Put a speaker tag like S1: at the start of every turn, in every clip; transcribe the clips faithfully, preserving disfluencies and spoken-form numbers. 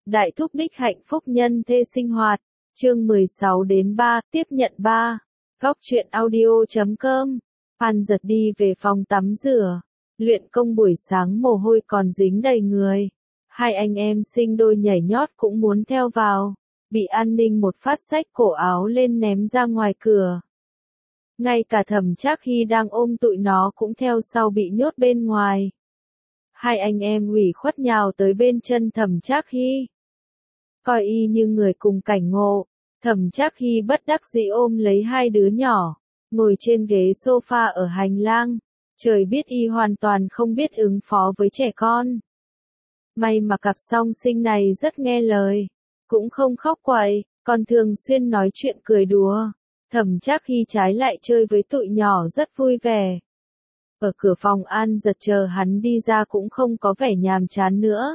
S1: Đại thúc đích hạnh phúc nhân thê sinh hoạt, chương mười sáu đến ba, tiếp nhận ba. Góc truyện audio chấm com. An giật đi về phòng tắm rửa. Luyện công buổi sáng mồ hôi còn dính đầy người. Hai anh em sinh đôi nhảy nhót cũng muốn theo vào. Bị an ninh một phát xách cổ áo lên ném ra ngoài cửa. Ngay cả Thẩm Trác Hy đang ôm tụi nó cũng theo sau bị nhốt bên ngoài. Hai anh em ủy khuất nhào tới bên chân Thẩm Trác Hy. Coi y như người cùng cảnh ngộ, Thẩm Trác Hy bất đắc dĩ ôm lấy hai đứa nhỏ, ngồi trên ghế sofa ở hành lang. Trời biết y hoàn toàn không biết ứng phó với trẻ con. May mà cặp song sinh này rất nghe lời, cũng không khóc quậy, còn thường xuyên nói chuyện cười đùa. Thẩm Trác Hy trái lại chơi với tụi nhỏ rất vui vẻ. Ở cửa phòng An giật chờ hắn đi ra cũng không có vẻ nhàm chán nữa.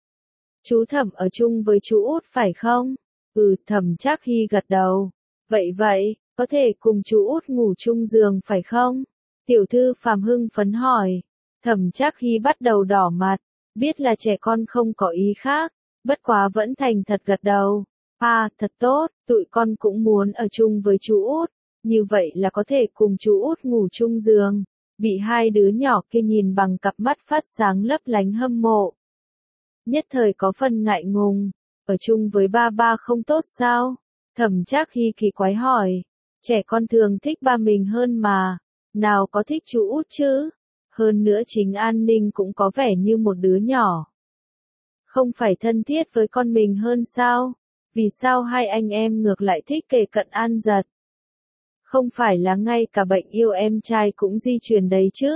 S1: Chú Thẩm ở chung với chú Út phải không? Ừ, Thẩm Trác Hy gật đầu. Vậy vậy, có thể cùng chú Út ngủ chung giường phải không? Tiểu thư Phàm hưng phấn hỏi. Thẩm Trác Hy bắt đầu đỏ mặt, biết là trẻ con không có ý khác, bất quá vẫn thành thật gật đầu. À, thật tốt, tụi con cũng muốn ở chung với chú Út, như vậy là có thể cùng chú Út ngủ chung giường. Bị hai đứa nhỏ kia nhìn bằng cặp mắt phát sáng lấp lánh hâm mộ. Nhất thời có phần ngại ngùng, ở chung với ba ba không tốt sao? Thẩm Trác Hy kỳ quái hỏi, trẻ con thường thích ba mình hơn mà, nào có thích chú Út chứ? Hơn nữa chính An Ninh cũng có vẻ như một đứa nhỏ. Không phải thân thiết với con mình hơn sao? Vì sao hai anh em ngược lại thích kề cận An giật? Không phải là ngay cả bệnh yêu em trai cũng di truyền đấy chứ?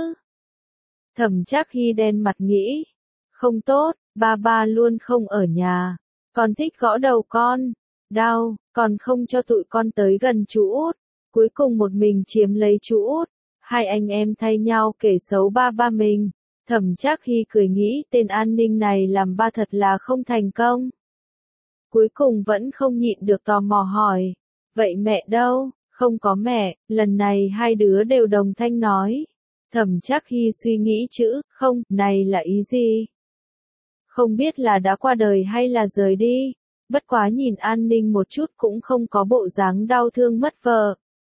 S1: Thẩm Trác Hy đen mặt nghĩ. Không tốt, ba ba luôn không ở nhà. Con thích gõ đầu con. Đau, còn không cho tụi con tới gần chú Út. Cuối cùng một mình chiếm lấy chú Út. Hai anh em thay nhau kể xấu ba ba mình. Thẩm Trác Hy cười nghĩ tên An Ninh này làm ba thật là không thành công. Cuối cùng vẫn không nhịn được tò mò hỏi. Vậy mẹ đâu? Không có mẹ, lần này hai đứa đều đồng thanh nói. Thẩm Trác Hy suy nghĩ chữ, không, này là ý gì? Không biết là đã qua đời hay là rời đi, bất quá nhìn An Ninh một chút cũng không có bộ dáng đau thương mất vợ.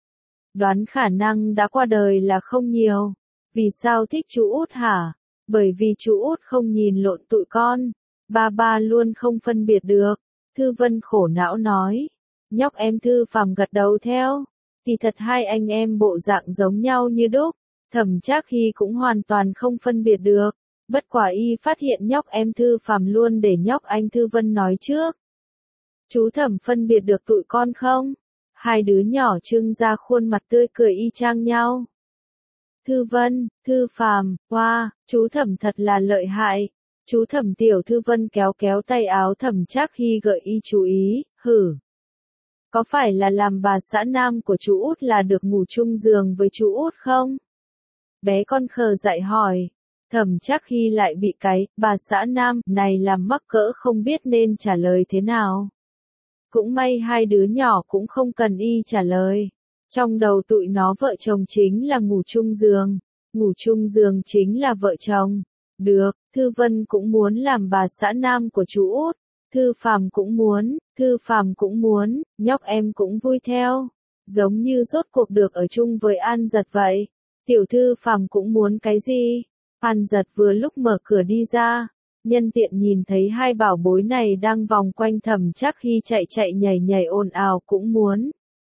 S1: Đoán khả năng đã qua đời là không nhiều. Vì sao thích chú Út hả? Bởi vì chú Út không nhìn lộn tụi con. Ba ba luôn không phân biệt được. Thư Vân khổ não nói. Nhóc em Thư Phàm gật đầu theo. Thì thật hai anh em bộ dạng giống nhau như đúc. Thẩm Trác Hy cũng hoàn toàn không phân biệt được. Bất quả y phát hiện nhóc em Thư Phàm luôn để nhóc anh Thư Vân nói trước. Chú Thẩm phân biệt được tụi con không? Hai đứa nhỏ trưng ra khuôn mặt tươi cười y chang nhau. Thư Vân, Thư Phàm, wow, chú Thẩm thật là lợi hại. Chú Thẩm tiểu Thư Vân kéo kéo tay áo Thẩm Trác Hy gợi y chú ý, hử. Có phải là làm bà xã nam của chú Út là được ngủ chung giường với chú Út không? Bé con khờ dại hỏi. Thẩm Trác Hy lại bị cái, bà xã nam, này làm mắc cỡ không biết nên trả lời thế nào. Cũng may hai đứa nhỏ cũng không cần y trả lời. Trong đầu tụi nó vợ chồng chính là ngủ chung giường. Ngủ chung giường chính là vợ chồng. Được, Thư Vân cũng muốn làm bà xã nam của chú Út. Thư Phàm cũng muốn, Thư Phàm cũng muốn, nhóc em cũng vui theo. Giống như rốt cuộc được ở chung với An giật vậy. Tiểu Thư Phàm cũng muốn cái gì? An giật vừa lúc mở cửa đi ra. Nhân tiện nhìn thấy hai bảo bối này đang vòng quanh Thẩm Trác Hy chạy chạy nhảy nhảy ồn ào cũng muốn.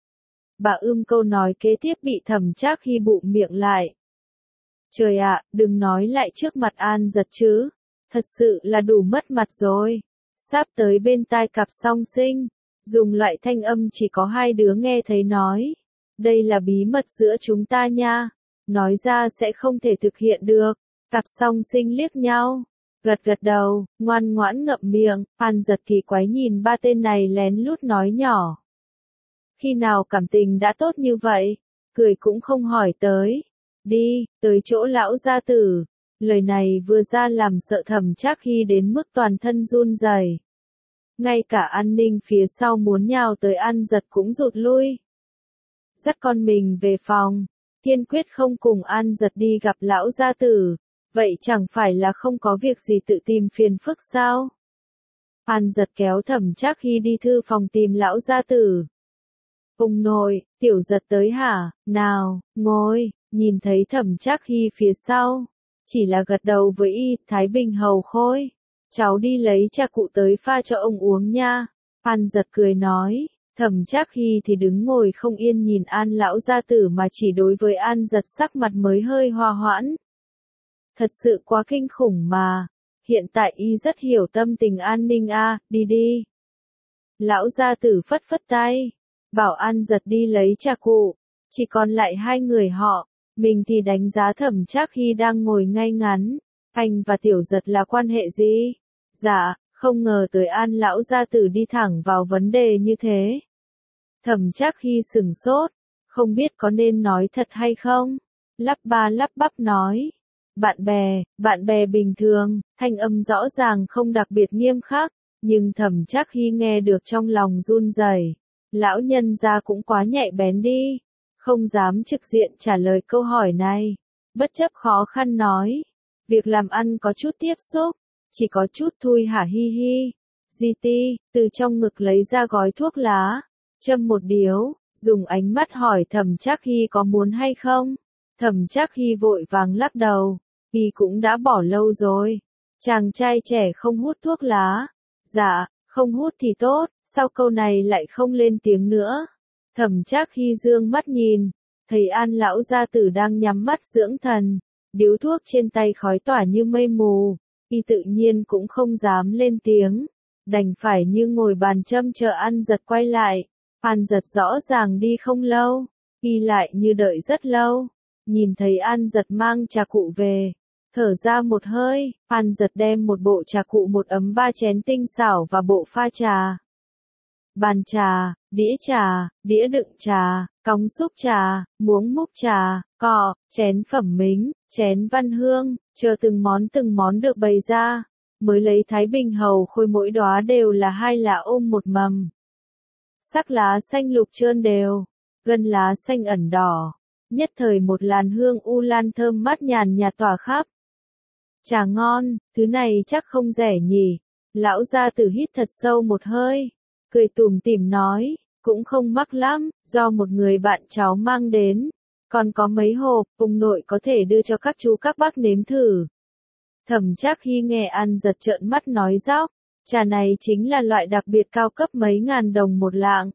S1: Bà ưm câu nói kế tiếp bị Thẩm Trác Hy bụm miệng lại. Trời ạ, đừng nói lại trước mặt An giật chứ. Thật sự là đủ mất mặt rồi. Sắp tới bên tai cặp song sinh. Dùng loại thanh âm chỉ có hai đứa nghe thấy nói. Đây là bí mật giữa chúng ta nha. Nói ra sẽ không thể thực hiện được. Cặp song sinh liếc nhau. Gật gật đầu, ngoan ngoãn ngậm miệng. An giật kỳ quái nhìn ba tên này lén lút nói nhỏ. Khi nào cảm tình đã tốt như vậy? Cười cũng không hỏi tới. Đi, tới chỗ lão gia tử. Lời này vừa ra làm sợ Thẩm Trác Hy đến mức toàn thân run rẩy. Ngay cả An Ninh phía sau muốn nhào tới An giật cũng rụt lui. Dắt con mình về phòng, kiên quyết không cùng An giật đi gặp lão gia tử. Vậy chẳng phải là không có việc gì tự tìm phiền phức sao? An Giật kéo Thẩm Trác Hy đi thư phòng tìm lão gia tử. Ông nội, Tiểu Giật tới hả, nào, ngồi, nhìn thấy Thẩm Trác Hy phía sau. Chỉ là gật đầu với y, Thái Bình hầu khôi. Cháu đi lấy trà cụ tới pha cho ông uống nha. An Giật cười nói, Thẩm Trác Hy thì đứng ngồi không yên nhìn An lão gia tử mà chỉ đối với An Giật sắc mặt mới hơi hòa hoãn. Thật sự quá kinh khủng mà. Hiện tại y rất hiểu tâm tình An Ninh a, đi đi. Lão gia tử phất phất tay, bảo An Giật đi lấy trà cụ. Chỉ còn lại hai người họ, mình thì đánh giá Thẩm Trác Hy đang ngồi ngay ngắn. Anh và Tiểu Giật là quan hệ gì? Dạ, không ngờ tới An lão gia tử đi thẳng vào vấn đề như thế. Thẩm Trác Hy sửng sốt, không biết có nên nói thật hay không. Lắp ba lắp bắp nói. Bạn bè, bạn bè bình thường, thanh âm rõ ràng không đặc biệt nghiêm khắc, nhưng Thẩm Trác Hy nghe được trong lòng run rẩy. Lão nhân gia cũng quá nhạy bén đi, không dám trực diện trả lời câu hỏi này. Bất chấp khó khăn nói, việc làm ăn có chút tiếp xúc, chỉ có chút thui hả hi hi. giê tê, từ trong ngực lấy ra gói thuốc lá, châm một điếu, dùng ánh mắt hỏi Thẩm Trác Hy có muốn hay không. Thẩm Trác Hy vội vàng lắc đầu, y cũng đã bỏ lâu rồi. Chàng trai trẻ không hút thuốc lá. Dạ, không hút thì tốt, sau câu này lại không lên tiếng nữa. Thẩm Trác Hy dương mắt nhìn, thấy An lão gia tử đang nhắm mắt dưỡng thần, điếu thuốc trên tay khói tỏa như mây mù, y tự nhiên cũng không dám lên tiếng, đành phải như ngồi bàn châm chờ An Giật quay lại. An Giật rõ ràng đi không lâu, y lại như đợi rất lâu, nhìn thấy An Giật mang trà cụ về, thở ra một hơi. An Giật đem một bộ trà cụ, một ấm ba chén tinh xảo và bộ pha trà. Bàn trà, đĩa trà, đĩa đựng trà, cóng xúc trà, muỗng múc trà, cọ, chén phẩm mính, chén văn hương, chờ từng món từng món được bày ra, mới lấy Thái Bình hầu khôi mỗi đóa đều là hai lá ôm một mầm. Sắc lá xanh lục trơn đều, gân lá xanh ẩn đỏ, nhất thời một làn hương u lan thơm mát nhàn nhạt tỏa khắp. Trà ngon, thứ này chắc không rẻ nhỉ. Lão gia tử hít thật sâu một hơi, cười tủm tỉm nói, cũng không mắc lắm, do một người bạn cháu mang đến, còn có mấy hộp, ông nội có thể đưa cho các chú các bác nếm thử. Thẩm Trác Hy nghe An Giật trợn mắt nói dóc, trà này chính là loại đặc biệt cao cấp mấy ngàn đồng một lạng.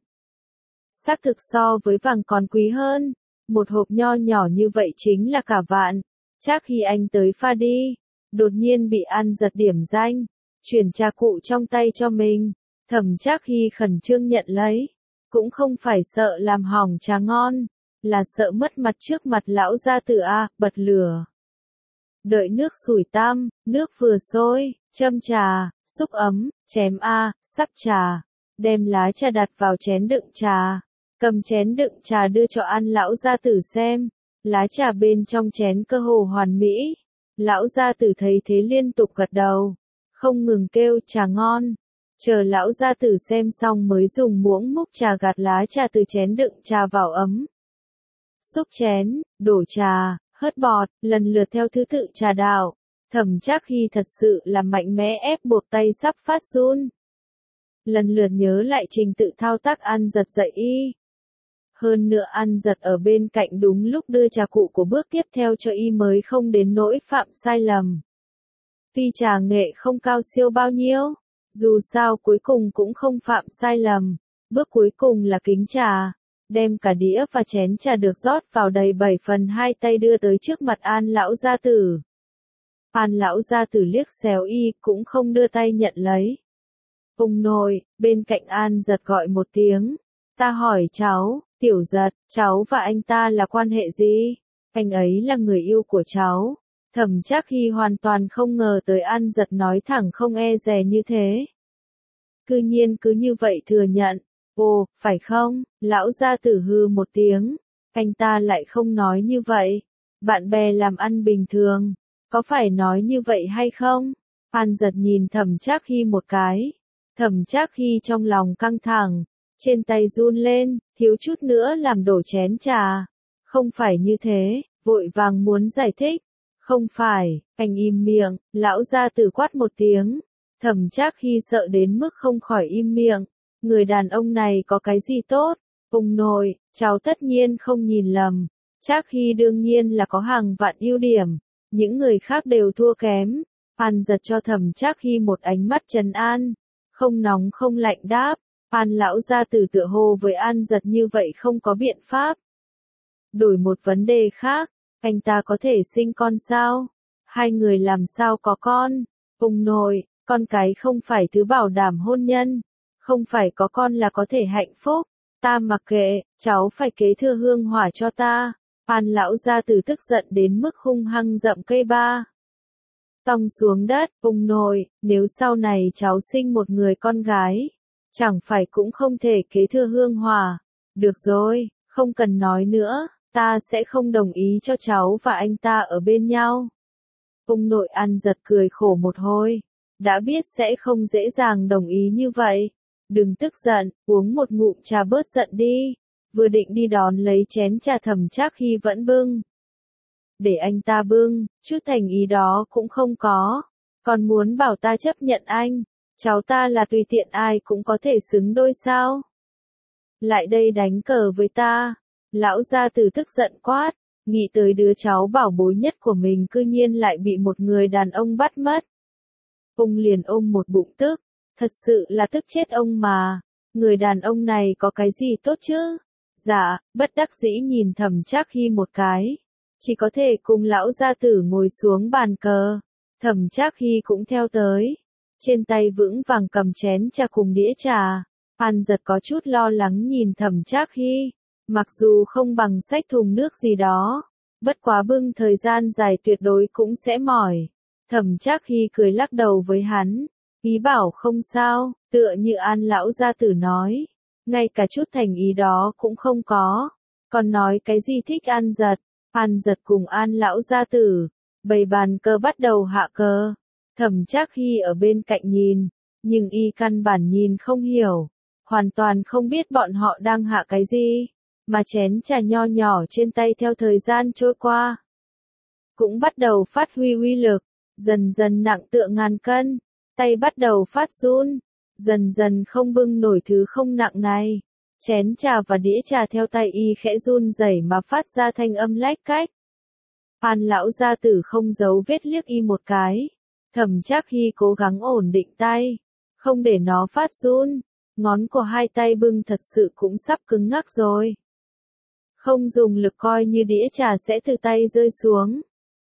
S1: Xác thực so với vàng còn quý hơn, một hộp nho nhỏ như vậy chính là cả vạn. Trác Hy anh tới pha đi. Đột nhiên bị An Giật điểm danh, chuyển trà cụ trong tay cho mình. Thẩm Trác Hy khẩn trương nhận lấy, cũng không phải sợ làm hỏng trà ngon, là sợ mất mặt trước mặt lão gia tử a, bật lửa. Đợi nước sủi tăm, nước vừa sôi, châm trà, xúc ấm, chém a, sắp trà, đem lá trà đặt vào chén đựng trà, cầm chén đựng trà đưa cho An lão gia tử xem, lá trà bên trong chén cơ hồ hoàn mỹ. Lão gia tử thấy thế liên tục gật đầu, không ngừng kêu trà ngon. Chờ lão gia tử xem xong mới dùng muỗng múc trà gạt lá trà từ chén đựng trà vào ấm. Xúc chén, đổ trà, hớt bọt, lần lượt theo thứ tự trà đạo. Thẩm Trác Hy thật sự là mạnh mẽ ép buộc tay sắp phát run. Lần lượt nhớ lại trình tự thao tác An Giật dạy y. Hơn nữa An Giật ở bên cạnh đúng lúc đưa trà cụ của bước tiếp theo cho y mới không đến nỗi phạm sai lầm. Tuy trà nghệ không cao siêu bao nhiêu, dù sao cuối cùng cũng không phạm sai lầm. Bước cuối cùng là kính trà, đem cả đĩa và chén trà được rót vào đầy bảy phần hai tay đưa tới trước mặt An lão gia tử. An lão gia tử liếc xéo y cũng không đưa tay nhận lấy. Ông nội, bên cạnh An Giật gọi một tiếng, ta hỏi cháu. Tiểu Giật, cháu và anh ta là quan hệ gì? Anh ấy là người yêu của cháu. Thẩm Trác Hy hoàn toàn không ngờ tới An Giật nói thẳng không e dè như thế. Cư nhiên cứ như vậy thừa nhận. Ồ, phải không? Lão gia tử hư một tiếng. Anh ta lại không nói như vậy. Bạn bè làm ăn bình thường. Có phải nói như vậy hay không? An Giật nhìn Thẩm Trác Hy một cái. Thẩm Trác Hy trong lòng căng thẳng. Trên tay run lên, thiếu chút nữa làm đổ chén trà. Không phải như thế, vội vàng muốn giải thích. Không phải, anh im miệng, lão gia tử quát một tiếng. Thẩm Trác Hy sợ đến mức không khỏi im miệng, người đàn ông này có cái gì tốt? Ông nội, cháu tất nhiên không nhìn lầm, Trác Hy đương nhiên là có hàng vạn ưu điểm, những người khác đều thua kém. An Giật cho Thẩm Trác Hy một ánh mắt trấn an, không nóng không lạnh đáp, An lão gia tử tựa hồ với An Giật như vậy không có biện pháp. Đổi một vấn đề khác, anh ta có thể sinh con sao? Hai người làm sao có con? Ông nội, con cái không phải thứ bảo đảm hôn nhân, không phải có con là có thể hạnh phúc, ta mặc kệ, cháu phải kế thừa hương hỏa cho ta. An lão gia tử tức giận đến mức hung hăng dậm cây ba tong xuống đất, ông nội, nếu sau này cháu sinh một người con gái, chẳng phải cũng không thể kế thừa hương hỏa. Được rồi, không cần nói nữa, ta sẽ không đồng ý cho cháu và anh ta ở bên nhau. Ông nội An Giật cười khổ một hồi, đã biết sẽ không dễ dàng đồng ý như vậy. Đừng tức giận, uống một ngụm trà bớt giận đi. Vừa định đi đón lấy chén trà Thẩm Trác Hy vẫn bưng. Để anh ta bưng, chút thành ý đó cũng không có. Còn muốn bảo ta chấp nhận anh, cháu ta là tùy tiện ai cũng có thể xứng đôi sao? Lại đây đánh cờ với ta. Lão gia tử tức giận quát, nghĩ tới đứa cháu bảo bối nhất của mình cư nhiên lại bị một người đàn ông bắt mất. Ông liền ôm một bụng tức, thật sự là tức chết ông mà. Người đàn ông này có cái gì tốt chứ? Dạ, bất đắc dĩ nhìn Thẩm Trác Hy một cái, chỉ có thể cùng lão gia tử ngồi xuống bàn cờ. Thẩm Trác Hy cũng theo tới, trên tay vững vàng cầm chén trà cùng đĩa trà. An Giật có chút lo lắng nhìn Thẩm Trác Hy, mặc dù không bằng xách thùng nước gì đó, bất quá bưng thời gian dài tuyệt đối cũng sẽ mỏi. Thẩm Trác Hy cười lắc đầu với hắn, ý bảo không sao, tựa như An lão gia tử nói, ngay cả chút thành ý đó cũng không có, còn nói cái gì thích An Giật. An Giật cùng An lão gia tử, bày bàn cờ bắt đầu hạ cờ. Thẩm Trác Hy ở bên cạnh nhìn, nhưng y căn bản nhìn không hiểu, hoàn toàn không biết bọn họ đang hạ cái gì, mà chén trà nho nhỏ trên tay theo thời gian trôi qua, cũng bắt đầu phát huy uy lực, dần dần nặng tựa ngàn cân, tay bắt đầu phát run, dần dần không bưng nổi thứ không nặng này. Chén trà và đĩa trà theo tay y khẽ run rẩy mà phát ra thanh âm lách cách. An lão gia tử không giấu vết liếc y một cái. Thẩm Trác Hy cố gắng ổn định tay, không để nó phát run. Ngón của hai tay bưng thật sự cũng sắp cứng ngắc rồi. Không dùng lực coi như đĩa trà sẽ từ tay rơi xuống.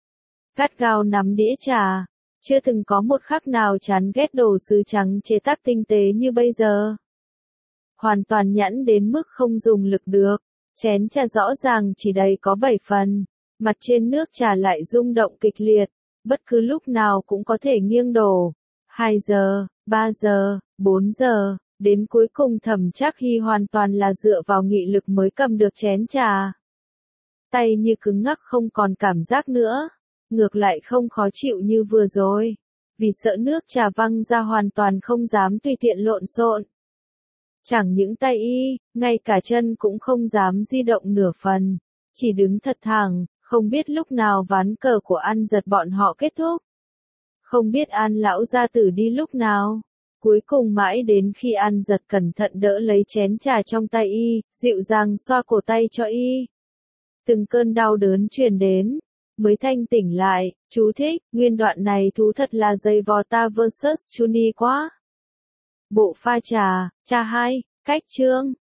S1: Gắt gao nắm đĩa trà, chưa từng có một khắc nào chán ghét đồ sứ trắng chế tác tinh tế như bây giờ. Hoàn toàn nhẵn đến mức không dùng lực được, chén trà rõ ràng chỉ đầy có bảy phần, mặt trên nước trà lại rung động kịch liệt, bất cứ lúc nào cũng có thể nghiêng đổ. hai giờ, ba giờ, bốn giờ, đến cuối cùng Thẩm Trác Hy hoàn toàn là dựa vào nghị lực mới cầm được chén trà. Tay như cứng ngắc không còn cảm giác nữa, ngược lại không khó chịu như vừa rồi, vì sợ nước trà văng ra hoàn toàn không dám tùy tiện lộn xộn. Chẳng những tay y, ngay cả chân cũng không dám di động nửa phần, chỉ đứng thật thẳng, không biết lúc nào ván cờ của An Giật bọn họ kết thúc. Không biết An lão gia tử đi lúc nào. Cuối cùng mãi đến khi An Giật cẩn thận đỡ lấy chén trà trong tay y, dịu dàng xoa cổ tay cho y. Từng cơn đau đớn truyền đến, mới thanh tỉnh lại. Chú thích, nguyên đoạn này thú thật là dày vò ta versus Chuni quá. Bộ pha trà, trà hai, cách chương.